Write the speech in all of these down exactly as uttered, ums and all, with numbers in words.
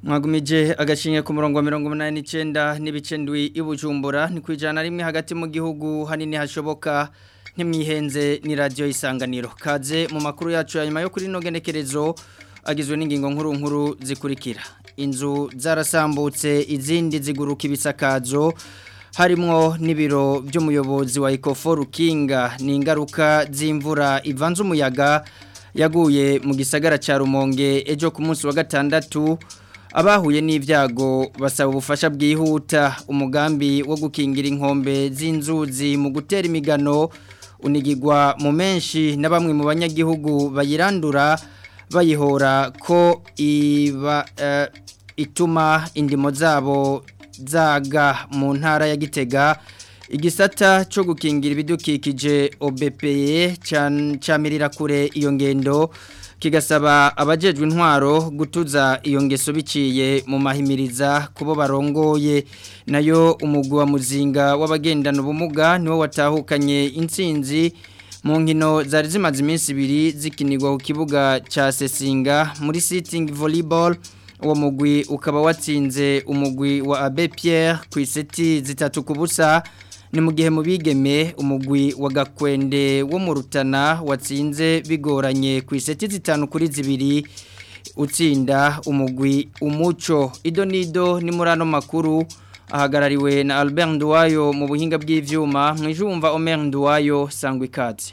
Mwagumije agashinge ku murongo wa mirongo umunani n'icenda n'ibice ndwi ibujumbura ni kwijana rimwe hagati mu gihugu hanini hashoboka ntimwihenze ni radio Isanganiro kaze mu makuru yacu ya nyuma yo kuri no genekerezo agizwe n'ingingo nkuru nkuru zikurikira inzu zarasambutse izindi ziguruka ibisakazo harimwo n'ibiro by'umuyobozi wa Ecofor Rukinga ni ingaruka z'imvura ivanze umuyaga yaguye mu gisagara ca Rumonge ejo ku munsi wa gatandatu abahuye n'ivyago basaba ubufasha bwihuta umugambi wo gukingira inkombe z'inzuzi mu gutera imigano unigirwa mu menshi na bamwe mu banyagihugu bayirandura bayihora ko iba uh, ituma indimo zabo zaga mu ntara ya Gitega igisata cyo gukingira ibidukikije O B P E cyamirira kure iyo ngendo kigasaba abajejwe intwaro gutuza iyo ngeso biciye mu mahimiriza kubo barongoye nayo umugwa muzinga w'abagendana ubumuga niwo watahukanye intsinzi mu nkino zari zimaze iminsi ibiri zikinirwa ku kibuga ca Sesinga muri sitting volleyball uwo mugwi ukaba watsinze umugwi wa Abbé Pierre ku iseti zitatu kubusa ni mu gihe mu bigeme umugwi wa Gakwende wo mu Rutana watsinze bigoranye ku iseti zitanu kuri zibiri utsinda umugwi umuco ido nido ni murano makuru ahagarariwe na Albert Nduwayo mu buhinga bw'ivyuma mwijumva Omer Nduwayo sangwe ikaze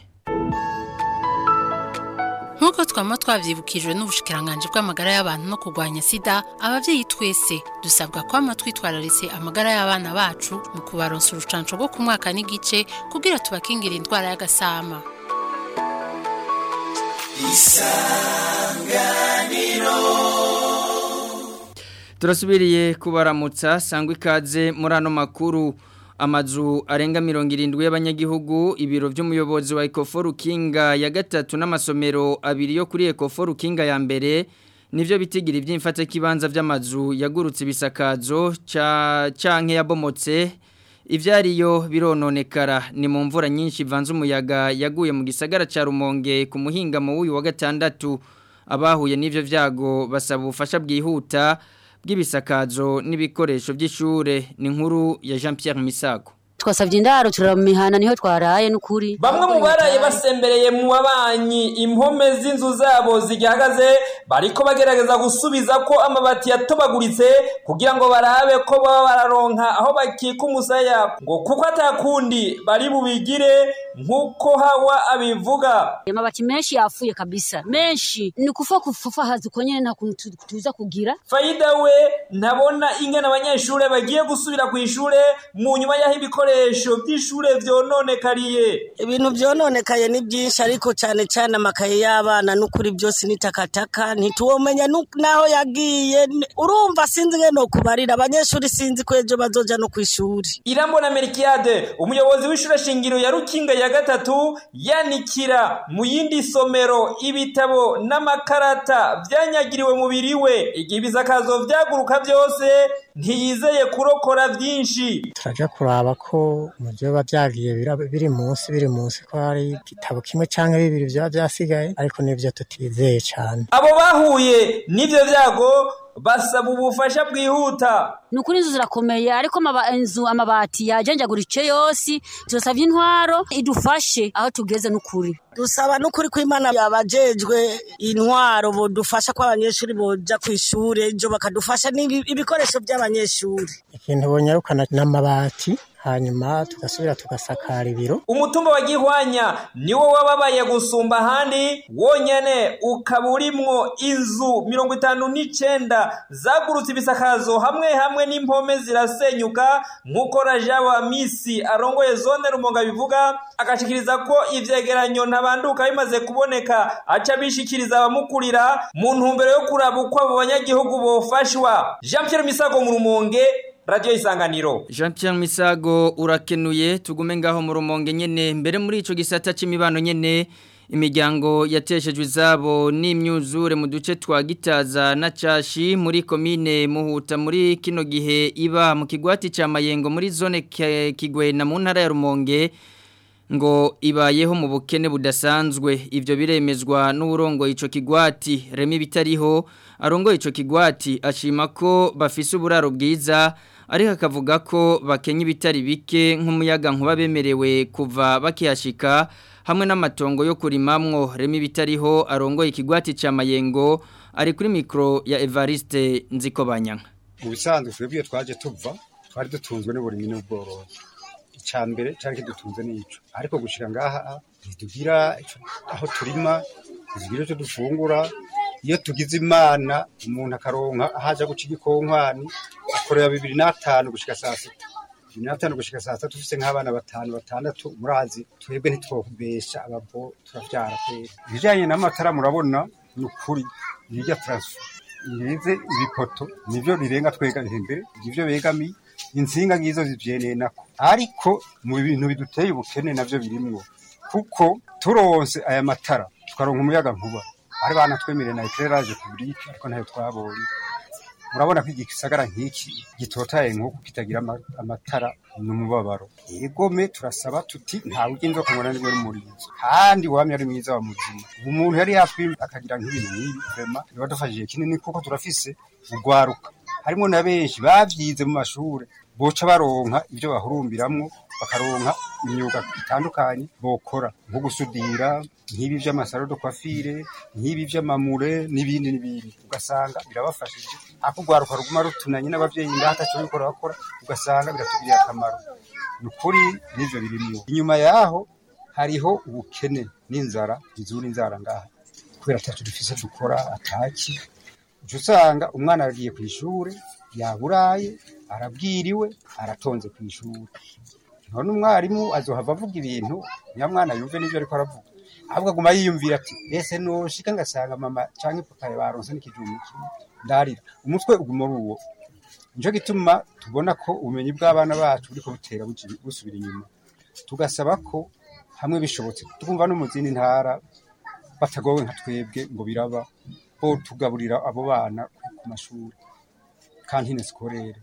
Nkuko twama twavyibukijwe n'ubushikiranganje bw'amagara y'abantu no kurwanya sida abavyeyi twese dusabwa kwama twitwararitse amagara y'abana bacu mu kubaronsa urucanco rwo ku mwaka n'igice kugira tubakingira indwara y'agasama Isanganiro Turasubiriye kubaramutsa sangwe ikaze muri ano makuru amazu arenga mirongo irindwi y'abanyagihugu ibiro by'umuyobozi wa Ecofor Rukinga ya gatatu n'amasomero abiri yo kuri Ecofor Rukinga ya mbere nivyo bitigira ivy'imfata kibanza vy'amazu yagurutse ibisakazo ca canke yabomotse ivyariyo birononekara ni mu mvura nyinshi ivanze umuyaga yaguye mu gisagara ca Rumonge ku muhinga mu uyu wa gatandatu abahuye n'ivyo vyago basaba ubufasha bwihuta bw'ibisakazo n'ibikoresho by'ishure ni nkuru ya Jean Pierre Misago twasavye indaro turamihana niho twaraye n'ukuri bamwe mu baraye basembereye mu babanyi impome z'inzu zabo zigihagaze bariko bagerageza gusubiza ko amabati yatobaguritse kugira ngo barabe ko baba bararonka aho bakika umusaya ngo kuko atakundi bari bubigire nkuko hawa abivuga amabati menshi yafuye kabisa menshi ni kufa kufufa hazi konyene nta kuntu tuza kugira Faida we ntabona ingana abanyeshure bagiye gusubira ku ishure mu nyuma yaho ibikoresho by'ishure vyononekariye ibintu vyononekaye ni byinshi ariko cyane cyane amakaye y'abana n'ukuri byose nitakataka ntituwomenya naho yagiye urumva sinzi ngeno kubarira abanyeshuri sinzi ko ejo bazoja no kwishuri Irambo na Melkiade umuyobozi w'ishure shingiro ya Rukinga ya gatatu yanikira mu yindi somero ibitabo n'amakarata vyanyagiriwe mu biriwe igibizakazo vyaguruka byose ntiyizeye kurokora byinshi turaja kuraba ko mu byo bavyagiye biri munsi biri munsi ko hari igitabo kimwe canke bibiri bya byasigaye ariko nivyo tutizeye cyane abo bahuye nivyo vyago basaba ubufasha bwihuta nukuri inzu zirakomeye ariko inzu amabati yajenjagurice yose turasavye intwaro idufashe aho tugeze nukuri dusaba nukuri ko Imana yabajejwe intwaro bo dufasha ko abanyeshuri boja kwishure ejo bakadufasha n'ibikoresho by'abanyeshuri ikintu bonyarukana n'amabati hanyuma tugasubira tugasakara ibiro umutumba wa Gihwanya niwo wababaye gusumba handi wonyene ukaburimwo inzu mirongo itanu n'icenda zagurutse ibisakazo hamwe hamwe n'impome zirasenyuka nkuko Rajawa Misi arongoye zone Rumonge bivuga akashikiriza ko ivyegeranyo ntabanduka bimaze kuboneka aca bishikiriza abamukurira mu ntumbero yo kuraba uko abo banyagihugu bofashwa Jean Pierre Misago mu Rumonge Radio Isanganiro. Jean Pierre Misago urakenuye tugume ngaho mu Rumonge nyene mbere muri ico gisata c'imibano nyene imiryango yateshejwe izabo n'imyuzure mu duce twa Gitaza na Cashi muri komine Muhuta muri kino gihe iba mu kigwati ca Mayengo muri zone Kigwena mu ntara ya Rumonge ngo ibayeho mu bukene budasanzwe. Ivyo biremezwa n'uburongo ico kigwati Remi Bitariho arongo ico kigwati ashima ko bafise uburaro bwiza ariko akavuga ko bakenya ibitari bike nk'umuyaga nkuba bemerewe kuva bakihashika hamwe n'amatongo yo kurimamwo. Remi Bitariho arongo ikigwati ca Mayengo ari kuri mikro ya Evariste Nzikobanyanga. Ubisanzwe twebwe twaje tuva twari dutunzwe n'uburimyi n'ubworozi. Icambere cyari kidutunze n'ico ariko gushika ngaha ntidugira aho turima tugira cyo dufungura. Iyo tugize Imana umuntu akaronka haja guca igikonkwani akorera bibiri na tanu gushika saa sita bibiri na tanu gushika saa sita tufise nk'abana batanu batandatu murazi twebwe ntitwokubesha ababo turavyara kwera. Bijanye n'amatara murabona n'ukuri irya transfer irize ibipoto nivyo birenga twega imbere ivyo begami insinga ngizo zivyeneye nako ariko mu bintu biduteye ubukene navyo birimwo kuko turonse aya matara tukaronka umuyaga nkuba ari bana twemere na éclairage public ariko ntayo twabonye. Murabona ko igisagara nk'iki gitotaye nk'uko kitagira amatara n'umubabaro. Egome turasaba tuti nta ugenzo kumwana niwe rumurizo kandi wamye ari mwiza wa muzima. Umuntu yari yafi akagira nk'ibintu n'ibi vraiment bibadufashije kinini kuko turafise ugwaruka harimo na benshi bavyize mu mashure boca baronka ivyo bahurumbiramwo bakaronka imyuga itandukanye bokora nko gusudira nk'ibi vy'amasaro do kwafire nk'ibi vy'amamure n'ibindi n'ibindi ugasanga birabafashije akugwaruka ruguma rutunanye n'abavyeyi ndata cyo bikora bakora ugasanga biratugiriye akamaro. Nukuri nivyo birimwo. Inyuma yaho hariho ubukene n'inzara izuri inzara ngaha kubera tacu dufise dukora ataki usanga umwana agiye ku ishure yaburaye arabwiriwe aratonze ku ishure none umwarimu azohava avuga ibintu nyamwana yumve n'ivyo ariko aravuga ahubwo aguma yiyumvira ati ese no shika ngasanga mama canke papa baronse n'ikijumbu ndarira umutwe uguma ruwo. Nico gituma tubona ko ubumenyi bw'abana bacu buriko butera busubira inyuma tugasaba ko hamwe bishobotse tukumva no mu zindi ntara batagowe nka twebwe ngo biraba bo tugaburira abo bana ku mashuri kantine skorere.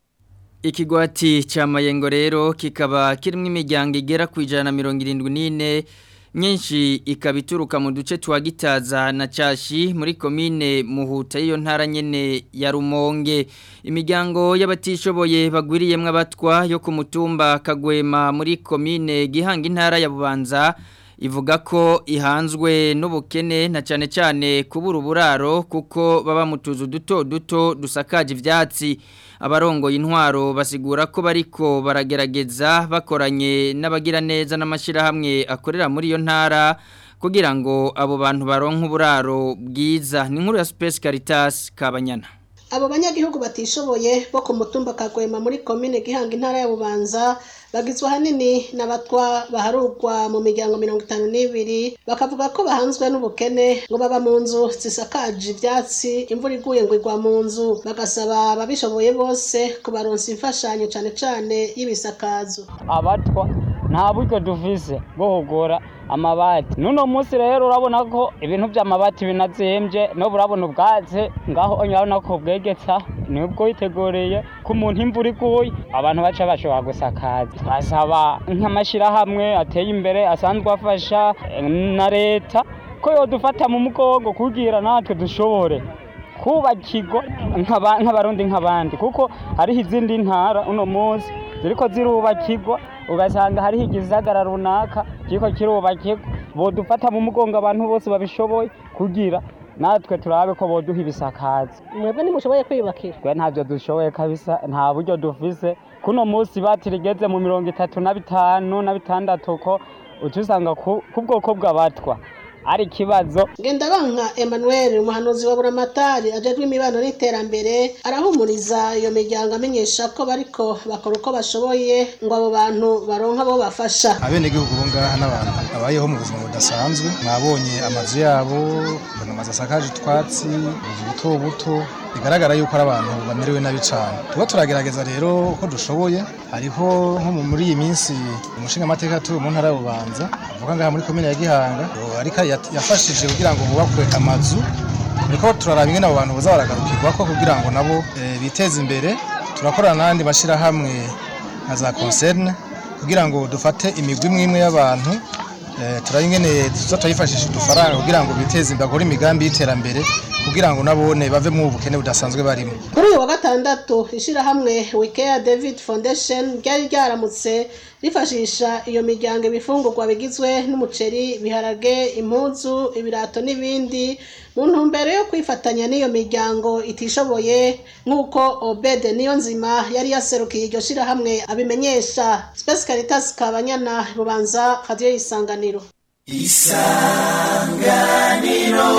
Ikigwati cha Mayengo rero kikaba kirimo imiryango igera ku ijana na mirongo irindwi n'ine nyinshi ikabituruka mu duce twa Gitaza na Cashi muri komine Muhuta iyo ntara nyene ya Rumonge. Imiryango y'abatishoboye bagwiriyemwe abatwa yo ku mutumba Kagwema muri komine Gihanga intara ya Bubanza ivuga ko ihanzwe n'ubukene na cyane cyane kubura uburaro kuko baba mu tuzu duto duto dusakaje ivyatsi. Abarongo intwaro basigura ko bariko baragerageza bakoranye n'abagira neza n'amashira hamwe akorera muri iyo ntara kugira ngo abo bantu baronke uburaro bwiza. Ni nkuru ya Space Caritas Kabanyana. Abo banyagihugu batishoboye bo ku mutumba Kagwema muri komine Gihanga intara ya Bubanza bagizwe hanini n'abatwa baharugwa mu miryango mirongo itanu n'ibiri bakavuga ko bahanzwe n'ubukene ngo baba mu nzu zisakaje ivyatsi imvura iguye ngo igwa mu nzu bagasaba babishoboye bose kubaronsa imfashanyo cane cane y'ibisakazo. Abatwa nta buryo dufise bwo kugora amabati nuno munsi rero urabona ko ibintu by'amabati binazembye no burabona ubwatse ngaho urabona ko bwegetsa nibwo yitegoreye ko umuntu imvura iguye abantu baca bashobora gusakaza. Twasaba nk'amashira hamwe ateye imbere asanzwe afasha na leta ko yodufata mu mugongo kugira natwe dushobore kubakirwa nk'abarundi nk'abandi kuko hariho izindi ntara uno munsi ziriko zirubakirwa ugasanga hariho igisagara runaka kiriko kirubakirwa bodufata mu mugongo abantu bose babishoboye kugira natwe turabe ko boduha ibisakaza. Mwebwe nimushoboye kwiyubakira? Twe ntavyo dushoboye kabisa nta buryo dufise kuno munsi batirigeze mu mirongo itatu na bitanu na bitandatu ko utusanga ku bwoko bw'abatwa ari kibazo. Ngendabanka Emmanuel umuhanuzi wa Buramatari ajejwe imibano n'iterambere arahumuriza iyo miryango amenyesha ko bariko bakora uko bashoboye ngo abo bantu baronka bo bafasha. Abene gihugu bonga n'abantu abayeho mu buzima budasanzwe mwabonye amazu yabo mbona amazu asakaje twatsi buto buto bigaragara yuko ari abantu bamerewe nabi cyane. Tuba turagerageza rero uko dushoboye hariho nko muri iyi minsi umushinga amateka turi mu ntara y'Ububanza avuga ngaha muri komine ya Gihanga ariko yafashije kugira ngo bubakwe amazu niko turaraba ingene abo bantu boza baragarukirwa ko kugira ngo nabo e, biteze imbere. Turakorana n'andi mashira hamwe nka za concerne kugira ngo dufate imigwi imwe imwe y'abantu eh turayingene tuzatayifashisha udufaranga kugira ngo biteze imbere kuri imigambi y'iterambere kugira ngo nabone bave mu bukene budasanzwe barimo. Kuri uyu wa gatandatu ishirahamwe Wikea David Foundation ryari ryaramutse rifashisha iyo miryango ibifungurwa bigizwe n'umuceri, biharage, impuzu, ibirato n'ibindi mu ntumbero yo kwifatanya n'iyo miryango itishoboye nk'uko Obede Niyonzima yari yaserukiye iryo shirahamwe abimenyesha. Space Caritas Kabanyana Bubanza, Radio Isanganiro. Isanganiro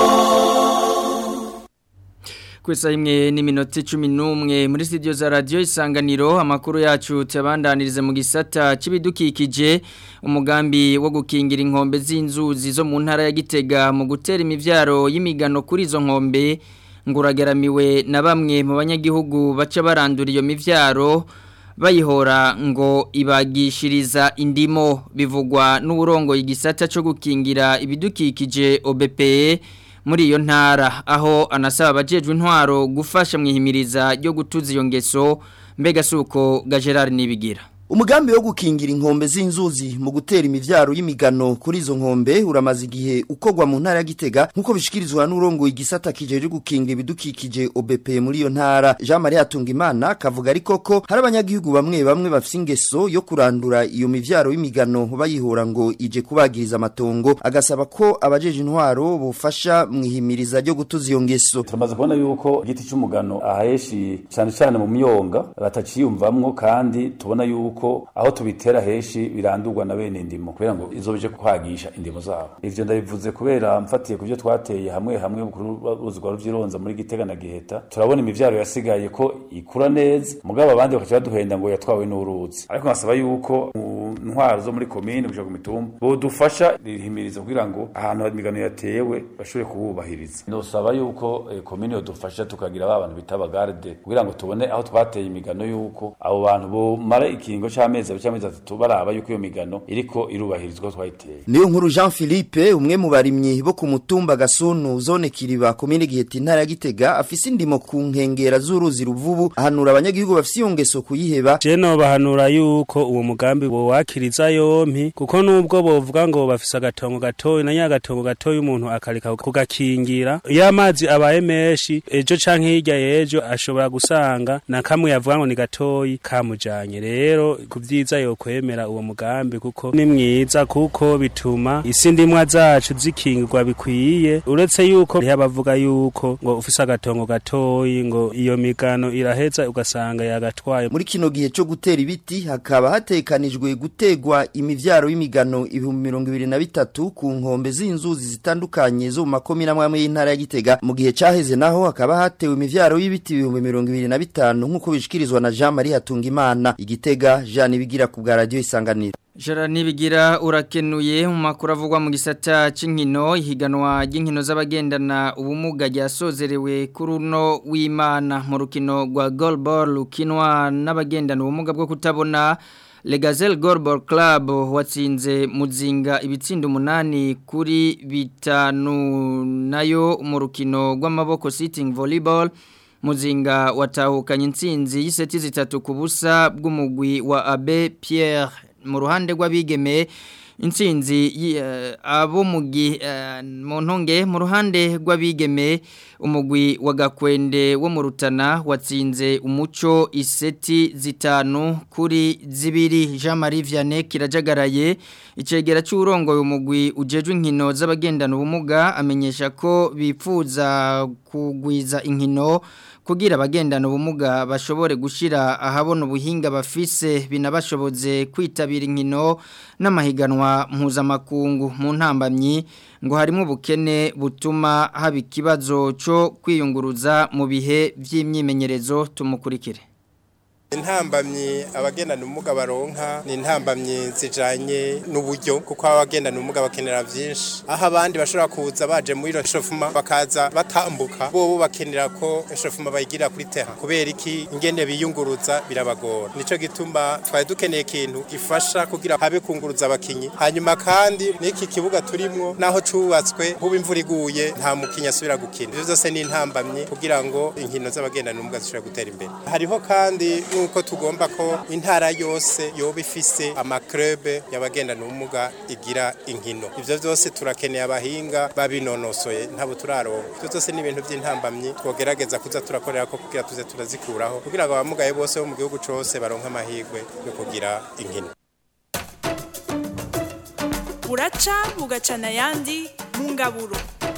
Kwesa imwe ni minoti cumi n'umwe muri studio za Radio Isanganiro. Amakuru yacu tabandanirize mu gisata c'ibidukikije. Umugambi wo gukingira inkombe z'inzuzi zo mu ntara ya Gitega mu gutera imivyaro y'imigano kuri izo nkombe ngurageramiwe na bamwe mu banyagihugu baca barandura iyo mivyaro bayihora ngo ibagishiriza indimo. Bivugwa n'uburongo igisata cyo gukingira ibidukikije O B P E muri iyo ntara, aho anasaba abajejwe intwaro gufasha mwihimiriza ryo gutuza iyo ngeso. Mbega suko ga Gerard Nibigira. Umugambi wo gukingira inkombe z'inzuzi mu gutera imivyaro y'imigano kuri izo nkombe uramaze igihe ukogwa mu ntara ya Gitega nkuko bishikirizwa n'urongo igisata kijeje gukingira ibidukikije O B P muri iyo ntara. Jean Marie Hatungimana kavuga ariko ko hari abanyagihugu bamwe bamwe bafise ingeso yo kurandura iyo mivyaro y'imigano bayihora ngo ije kubagiriza amatongo, agasaba ko abajeje intwaro bufasha mwihimiriza ryo gutuza iyo ngeso. Turamaze kubona yuko igiti cy'umugano aheshi cyane cyane mu myonga bataciyumvamwo, kandi tubona yuko ko aho tubitera heshi birandurwa na bene indimo kubera ngo izobije kwagisha indimo zabo. Ivyo ndabivuze kubera mfatiye kuvyo twateye hamwe hamwe uruzi rwa Ruvyironza muri Gitega na Giheta, turabona imivyaro yasigaye ko ikura neza, mugabo abandi bakaca baduhenda ngo yatwawe n'uruzi. Ariko nasaba yuko ntwaro zo muri commune gushaka mitumba bo dufasha rihimiriza kugira ngo ahantu imigano yatewe bashobore kububahiriza. Nosaba yuko eh, commune yo dufasha tukagira abantu bitaba garde kugira ngo tubone aho twateye imigano yuko abo bantu bo mara ikingo cy'amezi cy'amezi atatu baraba yuko iyo migano iriko irubahirizwa twayiteye. Niyo nkuru Jean Philippe, umwe mu barimyi bo ku mutumba Gasunu zone Kiriba commune Giheta intara ya Gitega, afise indimo ku nkengera z'uruzi Ruvubu, ahanura abanyagihugu bafise iyo ngeso kuyiheba. Je no bahanura yuko uwo mugambi bo wakiriza yompi, kuko nubwo bovuga ngo bafise agatongo gatoyi na nyagatongo gatoyi umuntu akarika kugakingira, iyo amazi abaye menshi ejo canke hirya yejo ashobora gusanga na kamwe yavuga ngo ni gatoyi kamujanye. Rero kuvyiza yo kwemera uwo mugambi kuko ni mwiza, kuko bituma isi ndimwa zacu zikingirwa bikwiye. Uretse yuko yabavuga yuko ngo ufise agatongo gatoyi ngo iyo migano iraheza ugasanga yagatwaye. Muri kino gihe cyo gutera ibiti hakaba hatekanijwe gutegwa imivyaro y'imigano ibihumbi mirongo ibiri na bitatu ku nkombe z'inzuzi zitandukanye zo mu makomine amwe y'intara ya Gitega. Mu gihe caheze naho hakaba hatewe imivyaro y'ibiti ibihumbi mirongo ibiri na bitanu nkuko bishikirizwa na Jean Marie Hatungimana. Igitega, Jean Nibigira ku bwa Radio Isanganiro. Jean Nibigira urakenuye. Mu makuru avugwa mu gisata c'inkino, ihiganwa ry'inkino z'abagendana ubumuga ryasozerewe kuri uno w'Imana mu rukino rwa goalball rukinwa n'abagendana ubumuga bwo kutabona. Le Gazelle Goalball Club watsinze Muzinga ibitsindo umunani kuri bitanu, nayo mu rukino rw'amaboko sitting volleyball Muzinga watahukanye intsinzi y'iseti zitatu ku busa bw'umugwi wa Abe Pierre. Mu ruhande rw'abigeme intsinzi uh, abo mugi uh, mu ntonge mu ruhande rw'abigeme umugwi wa Gakwende wo mu Rutana watsinze Umuco iseti zitanu kuri zibiri. Jean Marie Vianney Kirajagaraye icegera cy'urongo umugwi ujejwe inkino z'abagendana ubumuga amenyesha ko bipfuza kugwiza inkino kugira abagendana ubumuga bashobore gushira ahabona ubuhinga bafise binabashoboze kwitabira inkino n'amahiganwa mpuzamakungu. Mu ntambamyi ngo harimo ubukene butuma haba ikibazo cyo kwiyunguruza mu bihe by'imyimenyerezo. Tumukurikire. Intambamyi abagendana ubumuga baronka ni intambamyi zijanye n'uburyo, kuko abagendana ubumuga bakenera byinshi, aho abandi bashobora kuza baje muri eshofuma bakaza batambuka, bo bakenera ko eshofuma bayigira kuri terrain, kubera iki ingene biyunguruza birabagora. Nico gituma twari dukeneye ikintu gifasha kugira habe kunguruza abakinyi. Hanyuma kandi n'iki kibuga turimwo naho cubatswe huba imvura iguye nta mukinya asubira gukina. Ivyo byose ni intambamyi kugira ngo inkino z'abagendana ubumuga zishobore gutera imbere. Hariho kandi nuko tugomba ko intara yose yoba ifise amakrebe y'abagendana ubumuga igira inkino ivyo vyose turakeneye abahinga babinonosoye ntabo turaronka ivyo vyose ni ibintu by'intambamyi twogerageza kuza turakorera ko kugira tuze turazikuraho kugira ngo abamugaye bose bo mu gihugu cose baronka amahirwe yo kugira inkino. Buraca bugacana yandi mu ngaburo.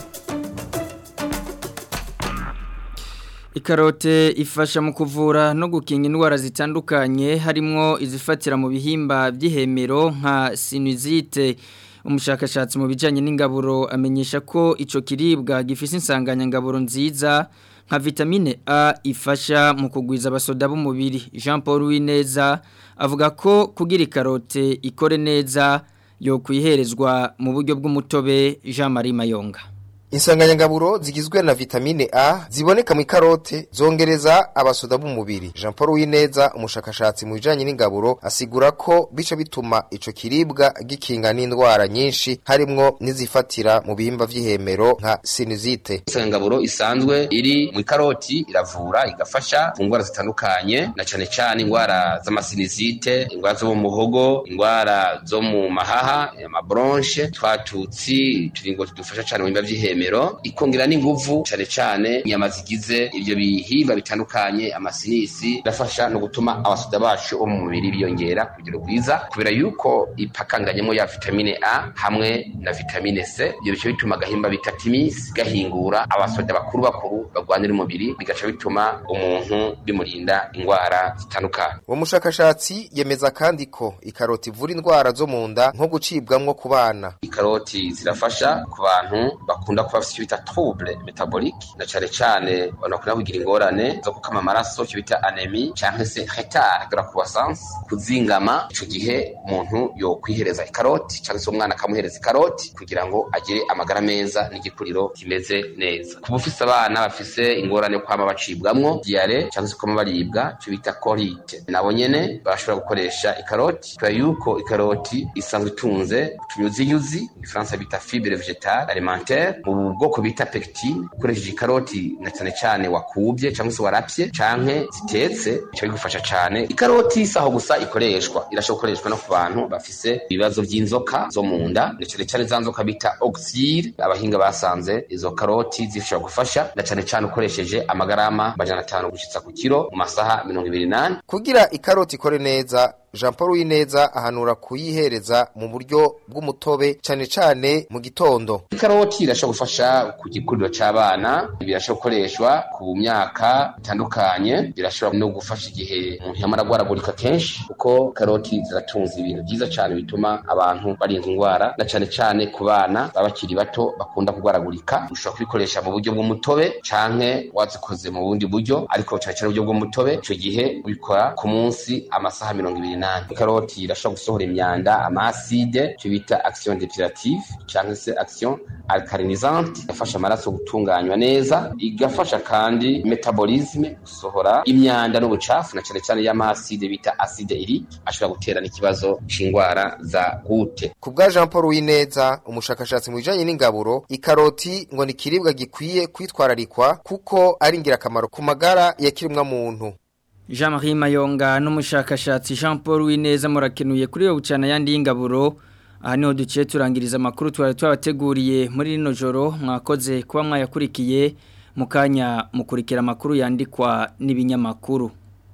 Ikarote ifasha mu kuvura no gukinga indwara zitandukanye harimo izifatira mu bihimba by'ihemero nka sinusite. Umushakashatsi mu bijanye n'ingaburo amenyesha ko ico kiribwa gifise insanganyangaburo nziza nka vitamine A ifasha mu kugwiza abasoda b'umubiri. Jean Paul Wineza avuga ko kugira ikarote ikore neza yo kwiherezwa mu buryo bw'umutobe. Jean Marie Mayonga. Insanganyangaburo zigizwe na vitamine A ziboneka mu karote zongereza abasoda b'umubiri. Jean Paul Wineza umushakashatsi mu bijanye n'ingaburo asigura ko bica bituma ico kiribwa gikinga n'indwara nyinshi harimwo nizifatira mu bihimba vy'ihemero nka sinusite. Insanganyangaburo isanzwe iri mu karoti iravura igafasha ku ndwara zitandukanye na cane cane indwara z'amasinusite, indwara zo mu muhogo, indwara zo mu mahaha, amabronche, twatutsi turingo tudufasha cane mu bihimba vy'ihemero ikongera n'inguvu cyane cyane inyama zigize ibyo bihimba bitandukanye amasinisi rafasha no gutuma abasoda bacu bo mu mubiri biyongera kugira rwiza kubera yuko ipakanganyemo ya vitamine A hamwe na vitamine C ibyo bice bituma gahimba bitatimis gahingura abasoda bakuru bakuru bagwanira umubiri bigaca bituma umuntu bimurinda indwara zitandukanye. Uwo mushakashatsi yemeza kandi ko ikaroti ivura indwara zo mu nda nko gucibwamwo ku bana. Ikaroti zirafasha ku bantu bakunda kuba bafite bita trouble metabolique na cyane cyane abantu bakunda kugira ingorane zo kukama amaraso cyo bita anemie cyangwa se retard de la croissance kuzingama ico gihe umuntu yo kwihereza ikaroti cyangwa se umwana akamuhereza ikaroti kugira ngo agire amagara meza n'igikuriro kimeze neza. Ku bufise abana bafise ingorane kwama bacibwamwo diare cyangwa se kwama baribwa cyo bita colite nabo nyene bashobora gukoresha ikaroti kwa yuko ikaroti isanzwe itunze utunyuzinyuzi mu Faransa bita fibre végétale alimentaire mu bwoko bita pectine ukoresheje ikaroti na cyane cyane wakubye cyangwa se warapye canke zitetse cyo bigufasha cyane. Ikaroti saho gusa ikoreshwa irashobora gukoreshwa no ku bantu bafise ibibazo by'inzoka zo mu nda na cyane cyane zanzoka bita oxyre abahinga basanze izo karoti zishobora gufasha na cyane cyane ukoresheje amagarama majana atanu gushitsa ku kilo mu masaha mirongo ibiri n'ane. Kugira ikaroti ikore neza Jean Paul Wineza ahanura kuyihereza mu buryo bw'umutobe cyane cyane mu gitondo. Ikaroti irashobora gufasha ku gikuriro c'abana birashobora gukoreshwa ku myaka itandukanye birashobora no gufasha igihe umuntu yamara gwaragurika kenshi kuko karoti ziratunze ibintu byiza cyane bituma abantu barinda indwara na cyane cyane ku bana babakiri bato bakunda kugwaragurika. Ushobora kubikoresha mu buryo bw'umutobe canke wazikoze mu bundi buryo ariko cyane cyane uburyo bw'umutobe ico gihe ubikora ku munsi amasaha mirongo ibiri n'ane. Ikaroti irashobora gusohora imyanda amaside cyo bita action depurative cyangwa se action alcalinisante ifasha amaraso gutunganywa neza igafasha kandi metabolisme gusohora imyanda n'ubucafu na cyane cyane y'amaside bita acide urique ashobora gutera n'ikibazo c'indwara za gute. Ku bwa Jean Paul Wineza umushakashatsi mu bijanye n'ingaburo ikaroti ngo ni kiribwa gikwiye kwitwararikwa kuko ari ingirakamaro ku magara ya kirimwa muntu. Jean Marie Mayonga n'umushakashatsi Jean Paul Wineza murakenuye kuri yo bucana yandi y'ingaburo. Aha niho duciye turangiriza amakuru twari twabateguriye muri rino joro mwakoze kuba mwayakurikiye mu kanya mukurikira amakuru yandikwa n'ibinyamakuru.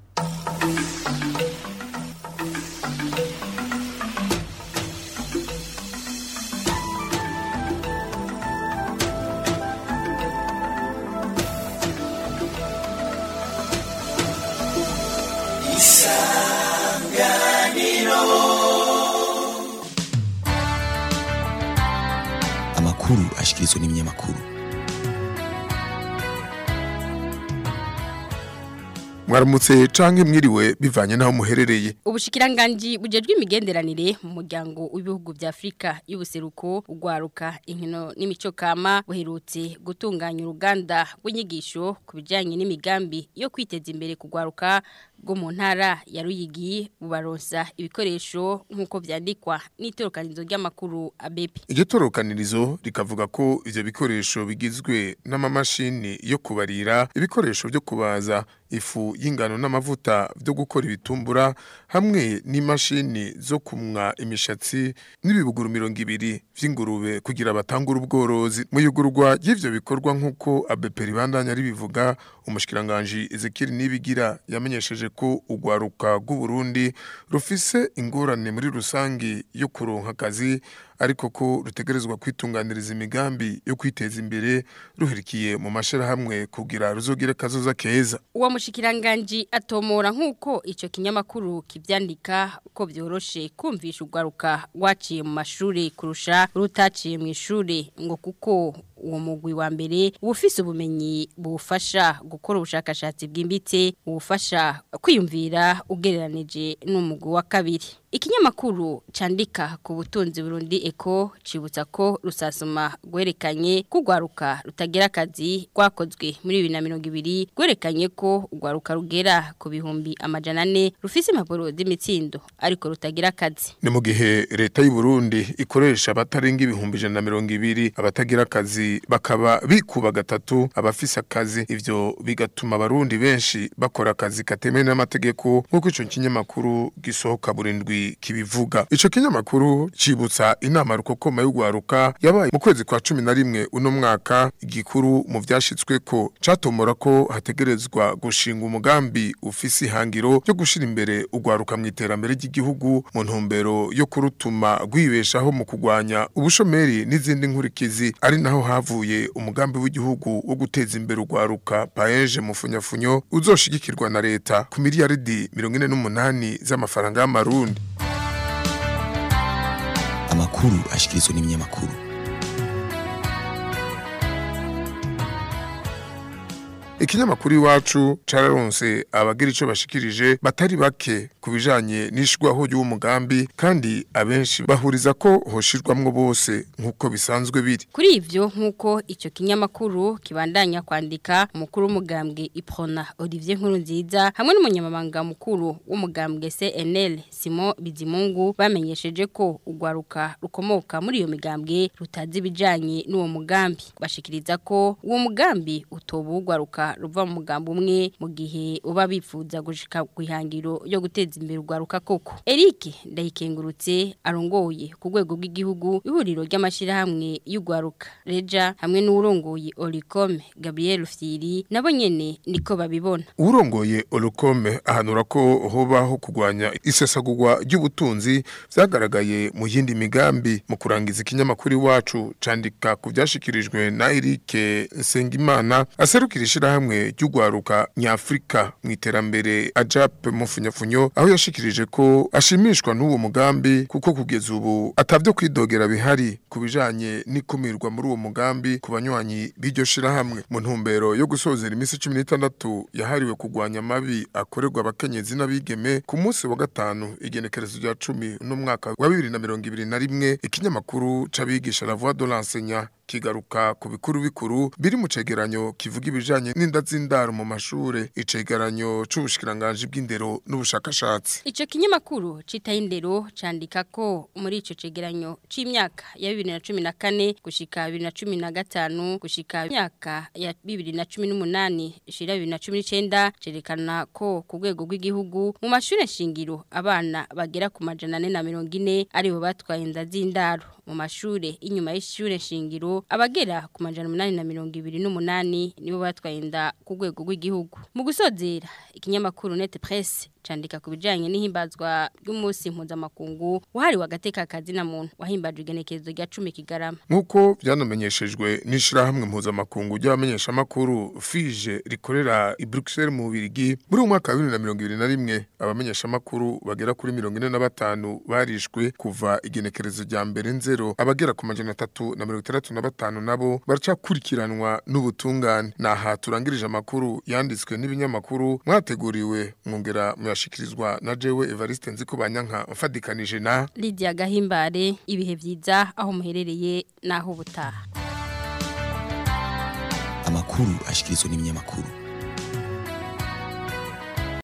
Amakuru ashikirizwa n'ibinyamakuru. Mwaramutse canke mwiriwe bivanye naho muherereye. Ubushikiranganji bujejwe imigenderanire mu muryango w'ibihugu vya Afrika y'ubuseruko ugwaruka inkino n'imico kama buherutse gutunganya uruganda rw'inyigisho kubijanye n'imigambi yo kwiteza imbere kugwaruka bwo mu ntara ya Ruyigi bubaronsa ibikoresho nkuko vyandikwa n'itorokanizo ry'amakuru A B P. Iryo torokanirizo rikavuga ko ivyo bikoresho bigizwe n'amamashini yo kubarira, ibikoresho byo kubaza, ifu y'ingano n'amavuta byo gukora ibitumbura hamwe n'imashini zo kumwa imishatsi n'ibibuguru mirongo ibiri vy'ingurube kugira batangura ubworozi. Mu yugurwa y'ivyo bikorwa nk'uko A B P ribandanya ribivuga, umushikiranganje Ezekiel Nibigira yamenyesheje ko ugwaruka rw'u Burundi rufise ingorane muri rusangi yo kuronka akazi, ariko ko rutegerezwa kwitunganiriza imigambi yo kwiteza imbere ruhirikiye mu mashira hamwe kugira ruzogire kazoza keza. Uwa mushikiranganje atomora nk'uko ico kinyamakuru kivyandika ko byoroshe kumvisha ugwaruka waciye mu mashuri kurusha rutaciye mu ishuri, ngo kuko uwo mugwi wa mbere ubufise ubumenyi bufasha gukora ubushakashatsi bwimbitse, ubufasha kwiyumvira ugereranije n'umugwi wa kabiri. Ikinyamakuru candika ku butunzi Burundi Eko cibutsa ko rusasuma gwerekanye kugwaruka rutagira akazi rwakozwe muri bibiri na mirongo ibiri, gwerekanye ko ugwaruka rugera ku bihumbi amajana ane rufise impapuro z'imitsindo ariko rutagira akazi. Ni mu gihe leta y'u Burundi ikoresha abatarenga ibihumbi ijana na mirongo ibiri abatagira akazi bakaba bikuba gatatu abafise akazi, ivyo bigatuma abarundi benshi bakora akazi katemewe n'amategeko nk'uko ico kinyamakuru gisohoka burindwi kibivuga. Ico kinyamakuru cibutsa inama rukokoma y'ugwaruka yabaye mu kwezi kwa cumi na rimwe uno mwaka, igikuru mu vyashitswe ko catomora ko hategerezwa gushinga umugambi ufise ihangiro yo gushira imbere ugwaruka mu iterambere ry'igihugu mu ntumbero yo kurutuma rwibeshaho mu kugwanya ubushomeri n'izindi nkurikizi, ari naho havuye umugambi w'igihugu wo guteza imbere ugwaruka paeje mu funyafunyo uzoshigikirwa na leta ku miliyaridi mirongo ine n'umunani z'amafaranga y'amarundi. Amakuru ashikirizwa n'ibinyamakuru. Ikinyamakuru iwacu cararonse abagira ico bashikirije batari bake kubijanye n'ishwaho y'uwo mugambi, kandi abenshi bahuriza ko hoshirwamwo bose nkuko bisanzwe biri. Kuri ivyo nkuko ico kinyamakuru kibandanya kwandika, umukuru w'umugambwe Iprona Olivier Nkurunziza hamwe n'umunyamabanga mukuru w'umugambwe C N L Simon Bizimungu bamenyesheje ko ugwaruka rukomoka muri iyo migambwe rutazi bijanye n'uwo mugambi. Bashikiriza ko uwo mugambi utobugwaruka ruva mu mugambo umwe mu gihe uba bifuza gushika kwihangiro yo guteza imbere ugwaruka koko. Eric Ndayikengurutse arongoye ku rwego rw'igihugu ihuriro ry'amashira hamwe y'ugwaruka Reja hamwe n'urongoye Olicom Gabriel Firi nabo nyene niko babibona. Urongoye Olicom ahanura ko hobaho kugwanya isesagurwa ry'ubutunzi vyagaragaye mu yindi migambi. Mu kurangiza ikinyamakuru iwacu candika ku vyashikirijwe na Eric Nsengimana aserukirishira hamwe ry'ugwaruka nyafrika mu iterambere Ajap mu funyafunyo, aho yashikirije ko ashimishwa n'uwo mugambi kuko kugeza ubu atavyo kwidogera bihari kubijanye n'ikumirwa muri uwo mugambi ku banywanyi b'iryo shira hamwe. Mu ntumbero yo gusozera imisi cumi n'itandatu yahariwe kugwanya mabi akorerwa abakenyezi n'abigeme ku munsi wa gatanu igenekerezo rya cumi no mwaka wa bibiri na mirongo ibiri na rimwe, ikinyamakuru c'abigisha La Voix de l'enseignant kigaruka ku bikuru bikuru biri mu cegeranyo kivuga ibijanye n'indazindaro mu mashure, icegeranyo c'ubushikiranganje bw'indero n'ubushakashatsi. Ico kinyamakuru citaye indero candika ko muri ico cegeranyo c'imyaka ya bibiri na cumi na kane gushika bibiri na cumi na gatanu gushika imyaka ya bibiri na cumi n'umunani ishira bibiri na cumi n'icenda cerekana ko ku rwego rw'igihugu mu mashure shingiro abana bagera ku majana ane na mirongo ine aribo batwaye indazindaro. Mu mashure inyuma y'ishure shingiro abagera ku majana umunani na mirongo ibiri n'umunani nibo batwaye inda ku rwego rw'igihugu. Mu gusozera ikinyamakuru Net Presse candika ku bijanye n'ihimbazwa ry'umunsi mpuzamakungu wahari wagateka kazi na muntu wahimbajwe igenekerezo rya cumi Kigarama. Nkuko byanomenyeshejwe n'ishira hamwe mpuzamakungu ry'abamenyesha makuru Fije rikorera i Bruxelles mu Birigi, muri umwaka wa bibiri na mirongo ibiri na rimwe abamenyesha makuru bagera kuri mirongo ine na batanu barishwe kuva igenekerezo rya mbere nzero, abagera ku majana atatu na mirongo itandatu na batanu nabo baracakurikiranwa n'ubutungane. Naha turangirije amakuru yanditswe n'ibinyamakuru mwateguriwe mwongera yashikirizwa na jewe Evariste Nzikubanyanka mfadikanije na Lydia Gahimbare. Ibihe vyiza aho muherereye naho butaha. Amakuru ashikirizwa n'ibinyamakuru.